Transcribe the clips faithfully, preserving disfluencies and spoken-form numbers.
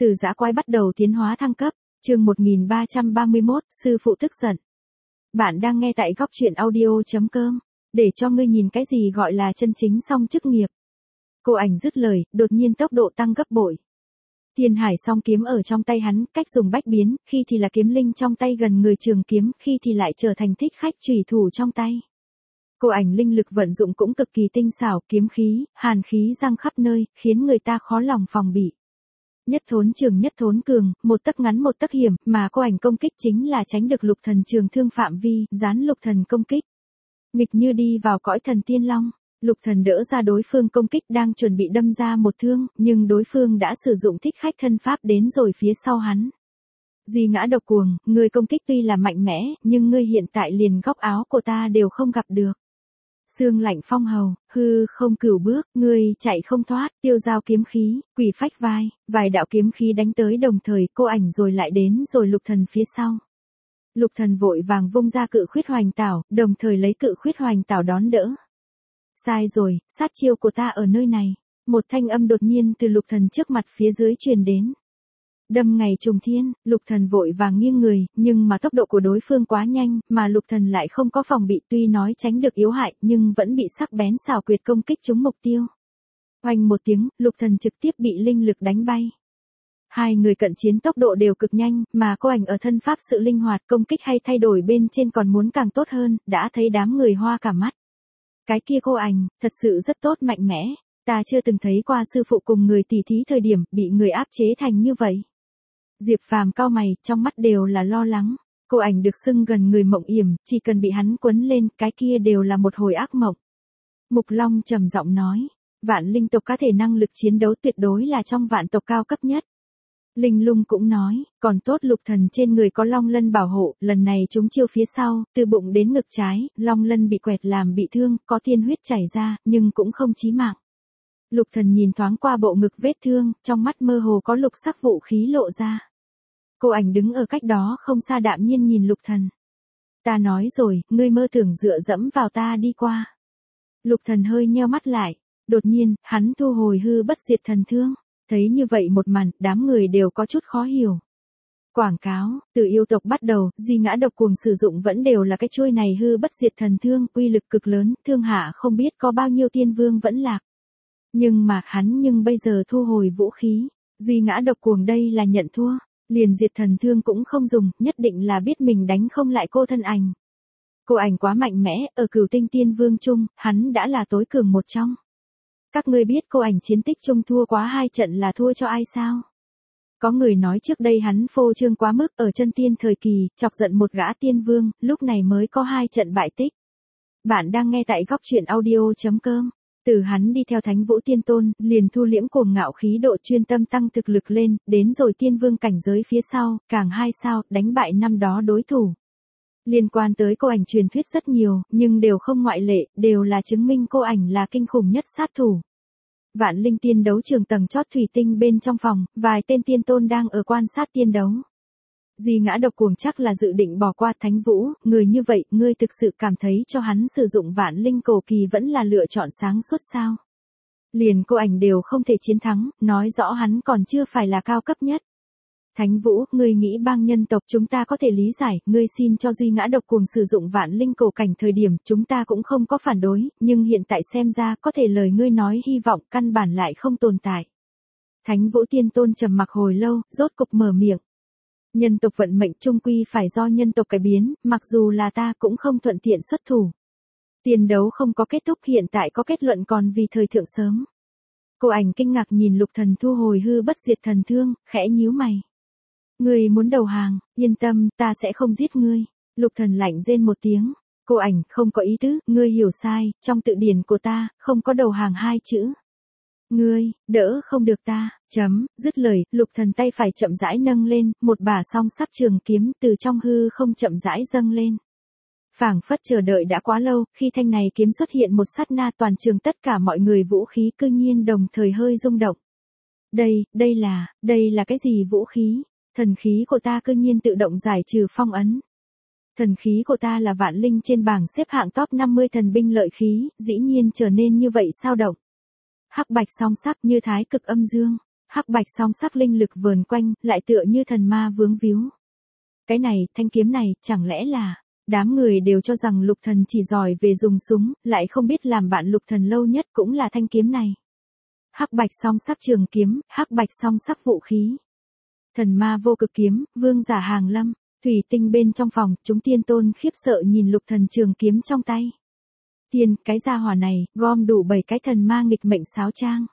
Từ dã quái bắt đầu tiến hóa thăng cấp, chương một nghìn ba trăm ba mươi mốt, sư phụ tức giận. Bạn đang nghe tại góc truyện audio chấm com, để cho ngươi nhìn cái gì gọi là chân chính song chức nghiệp. Cô ảnh dứt lời, đột nhiên tốc độ tăng gấp bội. Thiên hải song kiếm ở trong tay hắn, cách dùng bách biến, khi thì là kiếm linh trong tay gần người trường kiếm, khi thì lại trở thành thích khách chủy thủ trong tay. Cô ảnh linh lực vận dụng cũng cực kỳ tinh xảo, kiếm khí, hàn khí giăng khắp nơi, khiến người ta khó lòng phòng bị. Nhất thốn trường nhất thốn cường, một tấc ngắn một tấc hiểm, mà cô ảnh công kích chính là tránh được lục thần trường thương phạm vi, gián lục thần công kích. Nghịch như đi vào cõi thần tiên long, lục thần đỡ ra đối phương công kích đang chuẩn bị đâm ra một thương, nhưng đối phương đã sử dụng thích khách thân pháp đến rồi phía sau hắn. Duy ngã độc cuồng, người công kích tuy là mạnh mẽ, nhưng ngươi hiện tại liền góc áo của ta đều không gặp được. Sương lạnh phong hầu, hư không cửu bước, ngươi chạy không thoát, tiêu giao kiếm khí, quỷ phách vai, vài đạo kiếm khí đánh tới đồng thời, cô ảnh rồi lại đến rồi lục thần phía sau. Lục thần vội vàng vung ra cự khuyết hoành tảo, đồng thời lấy cự khuyết hoành tảo đón đỡ. Sai rồi, sát chiêu của ta ở nơi này. Một thanh âm đột nhiên từ lục thần trước mặt phía dưới truyền đến. Đâm ngày trùng thiên, lục thần vội vàng nghiêng người, nhưng mà tốc độ của đối phương quá nhanh, mà lục thần lại không có phòng bị, tuy nói tránh được yếu hại, nhưng vẫn bị sắc bén xảo quyệt công kích trúng mục tiêu. Oanh một tiếng, lục thần trực tiếp bị linh lực đánh bay. Hai người cận chiến tốc độ đều cực nhanh, mà cô ảnh ở thân pháp sự linh hoạt, công kích hay thay đổi bên trên còn muốn càng tốt hơn, đã thấy đám người hoa cả mắt. Cái kia cô ảnh, thật sự rất tốt mạnh mẽ, ta chưa từng thấy qua sư phụ cùng người tỉ thí thời điểm bị người áp chế thành như vậy. Diệp Phàm cau mày, trong mắt đều là lo lắng. Cô ảnh được xưng gần người mộng yểm, chỉ cần bị hắn quấn lên, cái kia đều là một hồi ác mộng. Mục Long trầm giọng nói, vạn linh tộc có thể năng lực chiến đấu tuyệt đối là trong vạn tộc cao cấp nhất. Linh Lung cũng nói, còn tốt lục thần trên người có long lân bảo hộ, lần này chúng chiêu phía sau, từ bụng đến ngực trái, long lân bị quẹt làm bị thương, có tiên huyết chảy ra, nhưng cũng không chí mạng. Lục thần nhìn thoáng qua bộ ngực vết thương, trong mắt mơ hồ có lục sắc vũ khí lộ ra. Cô ảnh đứng ở cách đó không xa đạm nhiên nhìn lục thần. Ta nói rồi, ngươi mơ tưởng dựa dẫm vào ta đi qua. Lục thần hơi nheo mắt lại, đột nhiên, hắn thu hồi hư bất diệt thần thương. Thấy như vậy một màn, đám người đều có chút khó hiểu. Quảng cáo, từ yêu tộc bắt đầu, duy ngã độc cuồng sử dụng vẫn đều là cái chuôi này hư bất diệt thần thương, uy lực cực lớn, thương hạ không biết có bao nhiêu tiên vương vẫn lạc. Nhưng mà hắn nhưng bây giờ thu hồi vũ khí, duy ngã độc cuồng đây là nhận thua, liền diệt thần thương cũng không dùng, nhất định là biết mình đánh không lại cô thân ảnh. Cô ảnh quá mạnh mẽ, ở cửu tinh tiên vương chung, hắn đã là tối cường một trong. Các ngươi biết cô ảnh chiến tích chung thua quá hai trận là thua cho ai sao? Có người nói trước đây hắn phô trương quá mức ở chân tiên thời kỳ, chọc giận một gã tiên vương, lúc này mới có hai trận bại tích. Bạn đang nghe tại góc truyện audio chấm com. Từ hắn đi theo Thánh Vũ Tiên Tôn, liền thu liễm cuồng ngạo khí độ chuyên tâm tăng thực lực lên, đến rồi tiên vương cảnh giới phía sau, càng hai sao, đánh bại năm đó đối thủ. Liên quan tới cô ảnh truyền thuyết rất nhiều, nhưng đều không ngoại lệ, đều là chứng minh cô ảnh là kinh khủng nhất sát thủ. Vạn linh tiên đấu trường tầng chót thủy tinh bên trong phòng, vài tên tiên tôn đang ở quan sát tiên đấu. Duy ngã độc cuồng chắc là dự định bỏ qua Thánh Vũ, người như vậy, ngươi thực sự cảm thấy cho hắn sử dụng vạn linh cổ kỳ vẫn là lựa chọn sáng suốt sao? Liền cô ảnh đều không thể chiến thắng, nói rõ hắn còn chưa phải là cao cấp nhất. Thánh Vũ, ngươi nghĩ bang nhân tộc chúng ta có thể lý giải, ngươi xin cho duy ngã độc cuồng sử dụng vạn linh cổ cảnh thời điểm chúng ta cũng không có phản đối, nhưng hiện tại xem ra có thể lời ngươi nói hy vọng căn bản lại không tồn tại. Thánh Vũ Tiên Tôn trầm mặc hồi lâu, rốt cục mở miệng. Nhân tộc vận mệnh chung quy phải do nhân tộc cải biến, mặc dù là ta cũng không thuận tiện xuất thủ. Tiền đấu không có kết thúc hiện tại có kết luận còn vì thời thượng sớm. Cô ảnh kinh ngạc nhìn lục thần thu hồi hư bất diệt thần thương, khẽ nhíu mày. Ngươi muốn đầu hàng, yên tâm, ta sẽ không giết ngươi. Lục thần lạnh rên một tiếng. Cô ảnh không có ý tứ, ngươi hiểu sai, trong tự điển của ta, không có đầu hàng hai chữ. Ngươi, đỡ không được ta, chấm, dứt lời, lục thần tay phải chậm rãi nâng lên, một bả song sắc trường kiếm từ trong hư không chậm rãi dâng lên. Phảng phất chờ đợi đã quá lâu, khi thanh này kiếm xuất hiện một sát na toàn trường tất cả mọi người vũ khí cư nhiên đồng thời hơi rung động. Đây, đây là, đây là cái gì vũ khí? Thần khí của ta cư nhiên tự động giải trừ phong ấn. Thần khí của ta là vạn linh trên bảng xếp hạng top năm mươi thần binh lợi khí, dĩ nhiên trở nên như vậy sao động. Hắc bạch song sắc như thái cực âm dương. Hắc bạch song sắc linh lực vờn quanh, lại tựa như thần ma vướng víu. Cái này, thanh kiếm này, chẳng lẽ là... Đám người đều cho rằng Lục Thần chỉ giỏi về dùng súng, lại không biết làm bạn Lục Thần lâu nhất cũng là thanh kiếm này. Hắc bạch song sắc trường kiếm, hắc bạch song sắc vũ khí. Thần ma vô cực kiếm, vương giả hàng lâm, thủy tinh bên trong phòng, chúng tiên tôn khiếp sợ nhìn Lục Thần trường kiếm trong tay. Tiên, cái gia hỏa này, gom đủ bảy cái thần ma nghịch mệnh sáo trang.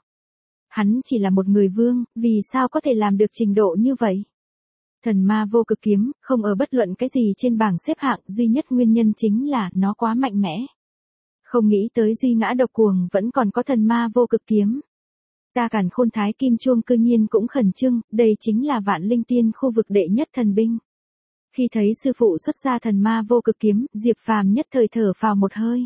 Hắn chỉ là một người vương, vì sao có thể làm được trình độ như vậy? Thần ma vô cực kiếm, không ở bất luận cái gì trên bảng xếp hạng, duy nhất nguyên nhân chính là nó quá mạnh mẽ. Không nghĩ tới duy ngã độc cuồng vẫn còn có thần ma vô cực kiếm. Ta Càn Khôn Thái Kim Chuông cư nhiên cũng khẩn trương, đây chính là Vạn Linh Tiên khu vực đệ nhất thần binh. Khi thấy sư phụ xuất ra thần ma vô cực kiếm, Diệp Phàm nhất thời thở phào một hơi.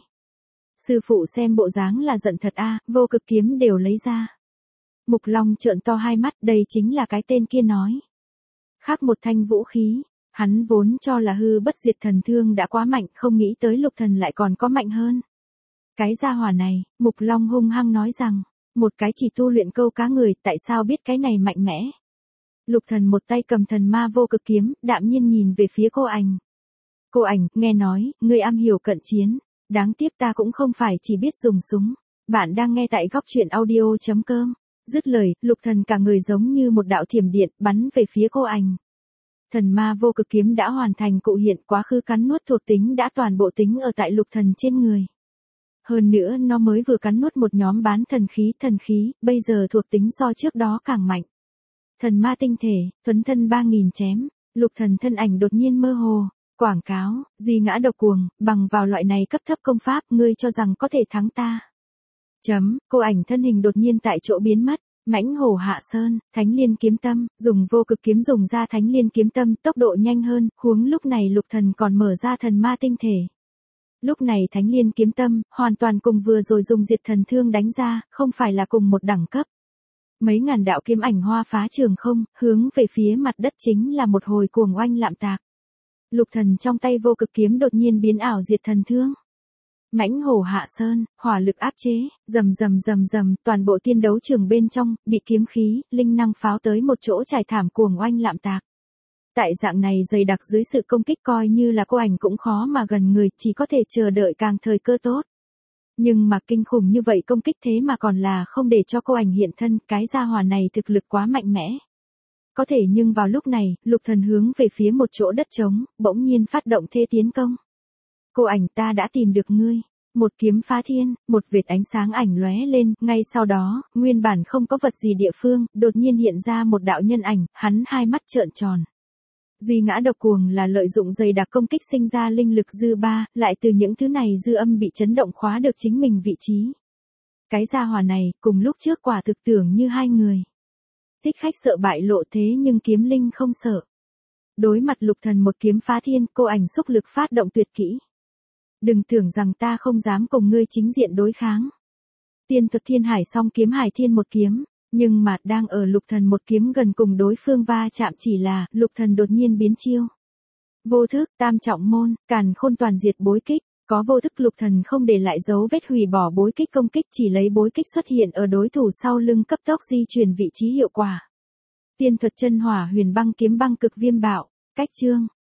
Sư phụ xem bộ dáng là giận thật a, vô cực kiếm đều lấy ra. Mục Long trợn to hai mắt, đây chính là cái tên kia nói. Khác một thanh vũ khí, hắn vốn cho là hư bất diệt thần thương đã quá mạnh, không nghĩ tới Lục Thần lại còn có mạnh hơn. Cái gia hỏa này, Mục Long hung hăng nói rằng, một cái chỉ tu luyện câu cá người, tại sao biết cái này mạnh mẽ. Lục Thần một tay cầm thần ma vô cực kiếm, đạm nhiên nhìn về phía cô ảnh. Cô ảnh, nghe nói, ngươi am hiểu cận chiến, đáng tiếc ta cũng không phải chỉ biết dùng súng. Bạn đang nghe tại góc truyện audio chấm com. Dứt lời, Lục Thần cả người giống như một đạo thiểm điện, bắn về phía cô ảnh. Thần ma vô cực kiếm đã hoàn thành cụ hiện, quá khứ cắn nuốt thuộc tính đã toàn bộ tính ở tại Lục Thần trên người. Hơn nữa nó mới vừa cắn nuốt một nhóm bán thần khí, thần khí, bây giờ thuộc tính so trước đó càng mạnh. Thần ma tinh thể, tuấn thân ba nghìn chém, Lục Thần thân ảnh đột nhiên mơ hồ, quảng cáo, duy ngã độc cuồng, bằng vào loại này cấp thấp công pháp, ngươi cho rằng có thể thắng ta. Chấm, cô ảnh thân hình đột nhiên tại chỗ biến mất, mãnh hổ hạ sơn, thánh liên kiếm tâm, dùng vô cực kiếm dùng ra thánh liên kiếm tâm, tốc độ nhanh hơn, huống lúc này Lục Thần còn mở ra thần ma tinh thể. Lúc này thánh liên kiếm tâm, hoàn toàn cùng vừa rồi dùng diệt thần thương đánh ra, không phải là cùng một đẳng cấp. Mấy ngàn đạo kiếm ảnh hoa phá trường không, hướng về phía mặt đất chính là một hồi cuồng oanh lạm tạc. Lục Thần trong tay vô cực kiếm đột nhiên biến ảo diệt thần thương. Mãnh hổ hạ sơn, hỏa lực áp chế, rầm rầm rầm rầm, toàn bộ tiên đấu trường bên trong, bị kiếm khí, linh năng pháo tới một chỗ trải thảm cuồng oanh lạm tạc. Tại dạng này dày đặc dưới sự công kích coi như là cô ảnh cũng khó mà gần người, chỉ có thể chờ đợi càng thời cơ tốt. Nhưng mà kinh khủng như vậy công kích thế mà còn là không để cho cô ảnh hiện thân, cái gia hỏa này thực lực quá mạnh mẽ. Có thể nhưng vào lúc này, Lục Thần hướng về phía một chỗ đất trống, bỗng nhiên phát động thê tiến công. Cô ảnh, ta đã tìm được ngươi. Một kiếm phá thiên, một vệt ánh sáng ảnh lóe lên, ngay sau đó, nguyên bản không có vật gì địa phương, đột nhiên hiện ra một đạo nhân ảnh, hắn hai mắt trợn tròn. Duy ngã độc cuồng là lợi dụng dày đặc công kích sinh ra linh lực dư ba, lại từ những thứ này dư âm bị chấn động khóa được chính mình vị trí. Cái gia hỏa này, cùng lúc trước quả thực tưởng như hai người. Thích khách sợ bại lộ thế nhưng kiếm linh không sợ. Đối mặt Lục Thần một kiếm phá thiên, cô ảnh xúc lực phát động tuyệt kỹ. Đừng tưởng rằng ta không dám cùng ngươi chính diện đối kháng. Tiên thuật thiên hải song kiếm hải thiên một kiếm, nhưng mà đang ở Lục Thần một kiếm gần cùng đối phương va chạm chỉ là, Lục Thần đột nhiên biến chiêu. Vô thức, tam trọng môn, Càn Khôn toàn diệt bối kích, có vô thức Lục Thần không để lại dấu vết hủy bỏ bối kích công kích, chỉ lấy bối kích xuất hiện ở đối thủ sau lưng cấp tốc di chuyển vị trí hiệu quả. Tiên thuật chân hỏa huyền băng kiếm băng cực viêm bạo, cách chương.